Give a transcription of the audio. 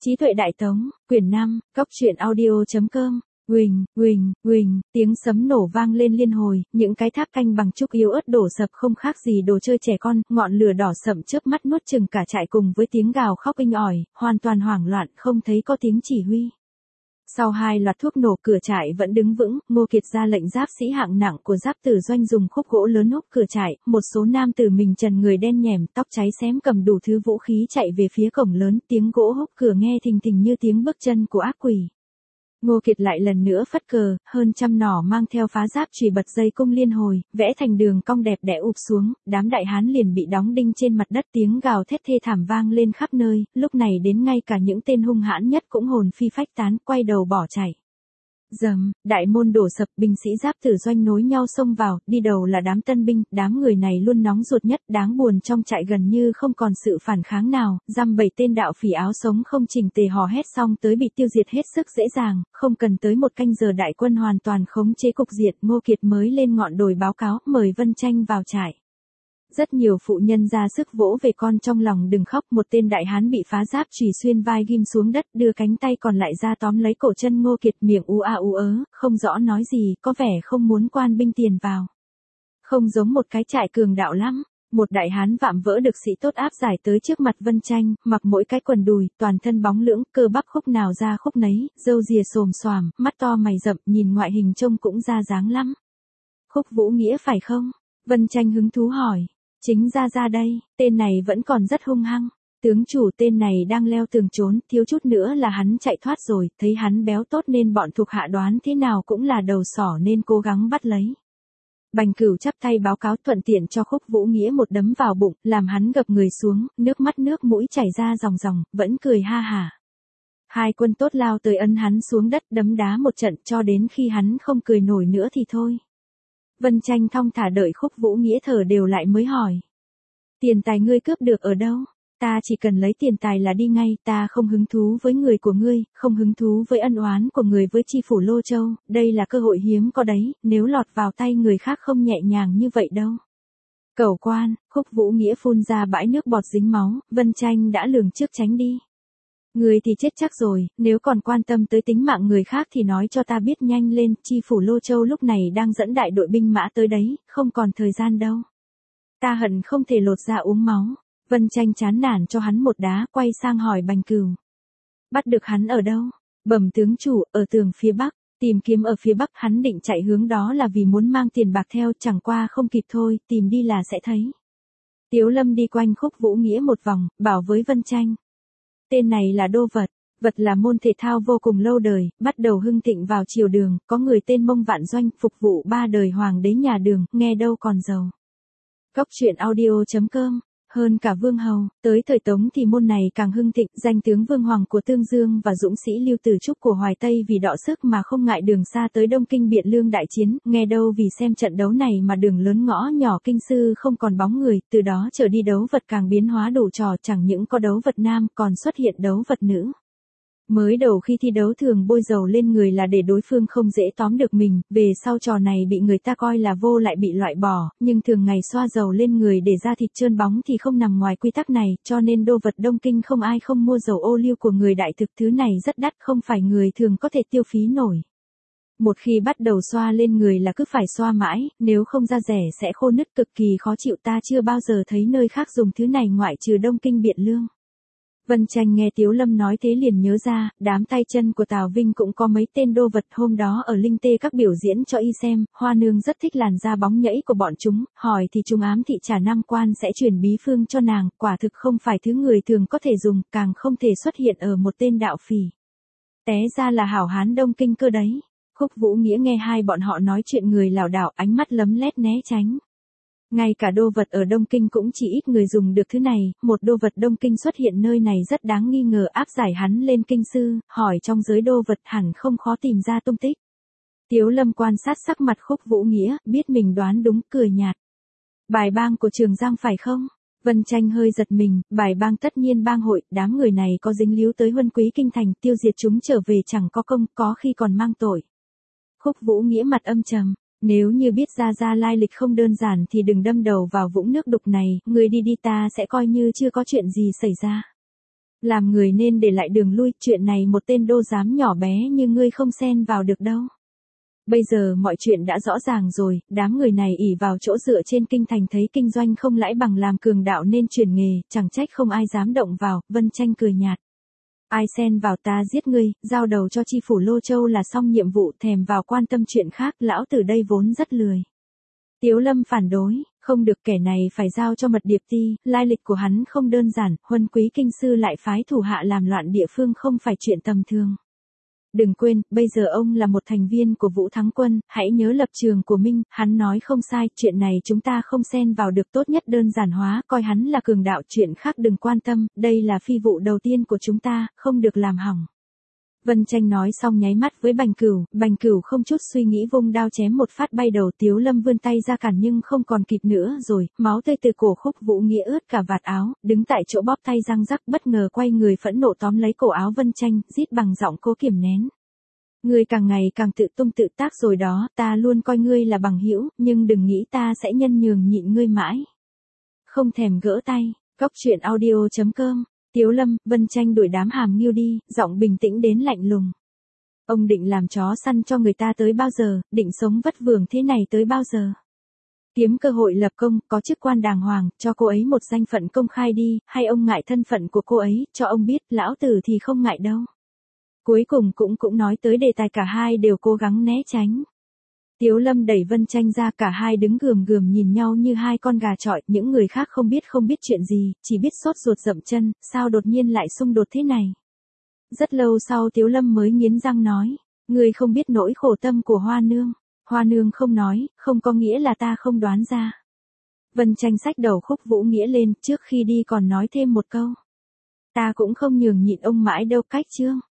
Trí tuệ đại tống, quyển 5, góc truyện audio.com. Huỳnh, tiếng sấm nổ vang lên liên hồi, những cái tháp canh bằng trúc yếu ớt đổ sập không khác gì đồ chơi trẻ con, ngọn lửa đỏ sậm chớp mắt nuốt chừng cả trại cùng với tiếng gào khóc inh ỏi, hoàn toàn hoảng loạn, không thấy có tiếng chỉ huy. Sau hai loạt thuốc nổ, cửa trại vẫn đứng vững, Ngô Kiệt ra lệnh giáp sĩ hạng nặng của giáp tử doanh dùng khúc gỗ lớn húc cửa trại, một số nam tử mình trần người đen nhẻm, tóc cháy xém cầm đủ thứ vũ khí chạy về phía cổng lớn, tiếng gỗ húc cửa nghe thình thình như tiếng bước chân của ác quỷ. Ngô Kiệt lại lần nữa phất cờ, hơn trăm nỏ mang theo phá giáp chùy bật dây cung liên hồi, vẽ thành đường cong đẹp đẽ ụp xuống, đám đại hán liền bị đóng đinh trên mặt đất, tiếng gào thét thê thảm vang lên khắp nơi, lúc này đến ngay cả những tên hung hãn nhất cũng hồn phi phách tán, quay đầu bỏ chạy. Dầm, đại môn đổ sập, binh sĩ giáp tử doanh nối nhau xông vào, đi đầu là đám tân binh, đám người này luôn nóng ruột nhất, đáng buồn trong trại gần như không còn sự phản kháng nào, dăm bảy tên đạo phỉ áo sống không chỉnh tề hò hét xong tới bị tiêu diệt hết sức dễ dàng, không cần tới một canh giờ đại quân hoàn toàn khống chế cục diện, Ngô Kiệt mới lên ngọn đồi báo cáo, mời Vân Tranh vào trại. Rất nhiều phụ nhân ra sức vỗ về con trong lòng đừng khóc, một tên đại hán bị phá giáp chùy xuyên vai ghim xuống đất, đưa cánh tay còn lại ra tóm lấy cổ chân Ngô Kiệt, miệng ú a ú ớ, không rõ nói gì, có vẻ không muốn quan binh tiền vào. Không giống một cái trại cường đạo lắm. Một đại hán vạm vỡ được sĩ tốt áp giải tới trước mặt Vân Tranh, mặc mỗi cái quần đùi, toàn thân bóng lưỡng, cơ bắp khúc nào ra khúc nấy, râu rìa xồm xoàm, mắt to mày rậm, nhìn ngoại hình trông cũng ra dáng lắm. Khúc Vũ Nghĩa phải không? Vân Tranh hứng thú hỏi. Chính ra đây, tên này vẫn còn rất hung hăng. Tướng chủ, tên này đang leo tường trốn, thiếu chút nữa là hắn chạy thoát rồi, thấy hắn béo tốt nên bọn thuộc hạ đoán thế nào cũng là đầu sỏ nên cố gắng bắt lấy. Bành Cửu chắp tay báo cáo, thuận tiện cho Khúc Vũ Nghĩa một đấm vào bụng, làm hắn gập người xuống, nước mắt nước mũi chảy ra ròng ròng, vẫn cười ha hả. Hai quân tốt lao tới ấn hắn xuống đất, đấm đá một trận cho đến khi hắn không cười nổi nữa thì thôi. Vân Tranh thong thả đợi Khúc Vũ Nghĩa thở đều lại mới hỏi. Tiền tài ngươi cướp được ở đâu? Ta chỉ cần lấy tiền tài là đi ngay, ta không hứng thú với người của ngươi, không hứng thú với ân oán của người với chi phủ Lô Châu, đây là cơ hội hiếm có đấy, nếu lọt vào tay người khác không nhẹ nhàng như vậy đâu. Cẩu quan, Khúc Vũ Nghĩa phun ra bãi nước bọt dính máu, Vân Tranh đã lường trước tránh đi. Người thì chết chắc rồi, nếu còn quan tâm tới tính mạng người khác thì nói cho ta biết nhanh lên, chi phủ Lô Châu lúc này đang dẫn đại đội binh mã tới đấy, không còn thời gian đâu. Ta hận không thể lột da uống máu. Vân Tranh chán nản cho hắn một đá, quay sang hỏi Bành Cửu. Bắt được hắn ở đâu? Bẩm tướng chủ, ở tường phía bắc, tìm kiếm ở phía bắc, hắn định chạy hướng đó là vì muốn mang tiền bạc theo, chẳng qua không kịp thôi, tìm đi là sẽ thấy. Tiếu Lâm đi quanh Khúc Vũ Nghĩa một vòng, bảo với Vân Tranh. Tên này là Đô Vật, Vật là môn thể thao vô cùng lâu đời, bắt đầu hưng thịnh vào triều Đường, có người tên Mông Vạn Doanh, phục vụ 3 đời hoàng đế nhà Đường, nghe đâu còn giàu. Góc truyện audio.com. Hơn cả Vương Hầu, tới thời Tống thì môn này càng hưng thịnh, danh tướng Vương Hoàng của Tương Dương và dũng sĩ Lưu Tử Trúc của Hoài Tây vì đọ sức mà không ngại đường xa tới Đông Kinh Biện Lương đại chiến, nghe đâu vì xem trận đấu này mà đường lớn ngõ nhỏ kinh sư không còn bóng người, từ đó trở đi đấu vật càng biến hóa đủ trò, chẳng những có đấu vật nam còn xuất hiện đấu vật nữ. Mới đầu khi thi đấu thường bôi dầu lên người là để đối phương không dễ tóm được mình, về sau trò này bị người ta coi là vô lại bị loại bỏ, nhưng thường ngày xoa dầu lên người để da thịt trơn bóng thì không nằm ngoài quy tắc này, cho nên Đô Vật Đông Kinh không ai không mua dầu ô liu của người đại thực, thứ này rất đắt, không phải người thường có thể tiêu phí nổi. Một khi bắt đầu xoa lên người là cứ phải xoa mãi, nếu không da rẻ sẽ khô nứt cực kỳ khó chịu, ta chưa bao giờ thấy nơi khác dùng thứ này ngoại trừ Đông Kinh Biện Lương. Vân Tranh nghe Tiếu Lâm nói thế liền nhớ ra, đám tay chân của Tào Vinh cũng có mấy tên đô vật, hôm đó ở Linh Tê các biểu diễn cho y xem, Hoa Nương rất thích làn da bóng nhẫy của bọn chúng, hỏi thì chúng ám thị trả Nam Quan sẽ chuyển bí phương cho nàng, quả thực không phải thứ người thường có thể dùng, càng không thể xuất hiện ở một tên đạo phỉ. Té ra là hảo hán Đông Kinh cơ đấy. Khúc Vũ Nghĩa nghe hai bọn họ nói chuyện người lảo đảo, ánh mắt lấm lét né tránh. Ngay cả đô vật ở Đông Kinh cũng chỉ ít người dùng được thứ này, một đô vật Đông Kinh xuất hiện nơi này rất đáng nghi ngờ, áp giải hắn lên kinh sư, hỏi trong giới đô vật hẳn không khó tìm ra tung tích. Tiếu Lâm quan sát sắc mặt Khúc Vũ Nghĩa, biết mình đoán đúng, cười nhạt. Bài bang của Trường Giang phải không? Vân Tranh hơi giật mình, bài bang tất nhiên bang hội, đám người này có dính líu tới huân quý kinh thành, tiêu diệt chúng trở về chẳng có công, có khi còn mang tội. Khúc Vũ Nghĩa mặt âm trầm. Nếu như biết ra lai lịch không đơn giản thì đừng đâm đầu vào vũng nước đục này, người đi ta sẽ coi như chưa có chuyện gì xảy ra. Làm người nên để lại đường lui, chuyện này một tên đô giám nhỏ bé như ngươi không xen vào được đâu. Bây giờ mọi chuyện đã rõ ràng rồi, đám người này ỷ vào chỗ dựa trên kinh thành thấy kinh doanh không lãi bằng làm cường đạo nên chuyển nghề, chẳng trách không ai dám động vào. Vân Tranh cười nhạt. Ai xen vào ta giết ngươi, giao đầu cho chi phủ Lô Châu là xong nhiệm vụ, thèm vào quan tâm chuyện khác, lão tử đây vốn rất lười. Tiếu Lâm phản đối, không được, kẻ này phải giao cho Mật Điệp Ti, lai lịch của hắn không đơn giản, Huân Quý kinh sư lại phái thủ hạ làm loạn địa phương không phải chuyện tầm thường. Đừng quên, bây giờ ông là một thành viên của Vũ Thắng Quân, hãy nhớ lập trường của Minh, hắn nói không sai, chuyện này chúng ta không xen vào được, tốt nhất đơn giản hóa, coi hắn là cường đạo, chuyện khác đừng quan tâm, đây là phi vụ đầu tiên của chúng ta, không được làm hỏng. Vân Tranh nói xong nháy mắt với Bành Cửu không chút suy nghĩ vung đao chém một phát bay đầu. Tiếu Lâm vươn tay ra cản nhưng không còn kịp nữa rồi, máu tươi từ cổ Khúc Vũ Nghĩa ướt cả vạt áo, đứng tại chỗ bóp tay răng rắc, bất ngờ quay người phẫn nộ tóm lấy cổ áo Vân Tranh, rít bằng giọng cố kiềm nén. Ngươi càng ngày càng tự tung tự tác rồi đó, ta luôn coi ngươi là bằng hữu, nhưng đừng nghĩ ta sẽ nhân nhường nhịn ngươi mãi. Không thèm gỡ tay, Cóc Truyện Audio.com. Tiếu Lâm, Vân Tranh đuổi đám hàm ngưu đi, giọng bình tĩnh đến lạnh lùng. Ông định làm chó săn cho người ta tới bao giờ, định sống vất vưởng thế này tới bao giờ? Kiếm cơ hội lập công, có chức quan đàng hoàng, cho cô ấy một danh phận công khai đi, hay ông ngại thân phận của cô ấy, cho ông biết, lão tử thì không ngại đâu. Cuối cùng cũng nói tới đề tài, cả hai đều cố gắng né tránh. Tiếu Lâm đẩy Vân Tranh ra, cả hai đứng gườm gườm nhìn nhau như hai con gà chọi, những người khác không biết chuyện gì, chỉ biết sốt ruột dậm chân, sao đột nhiên lại xung đột thế này. Rất lâu sau Tiếu Lâm mới nghiến răng nói, ngươi không biết nỗi khổ tâm của Hoa Nương. Hoa Nương không nói, không có nghĩa là ta không đoán ra. Vân Tranh xách đầu Khúc Vũ Nghĩa lên, trước khi đi còn nói thêm một câu. Ta cũng không nhường nhịn ông mãi đâu, cách chương.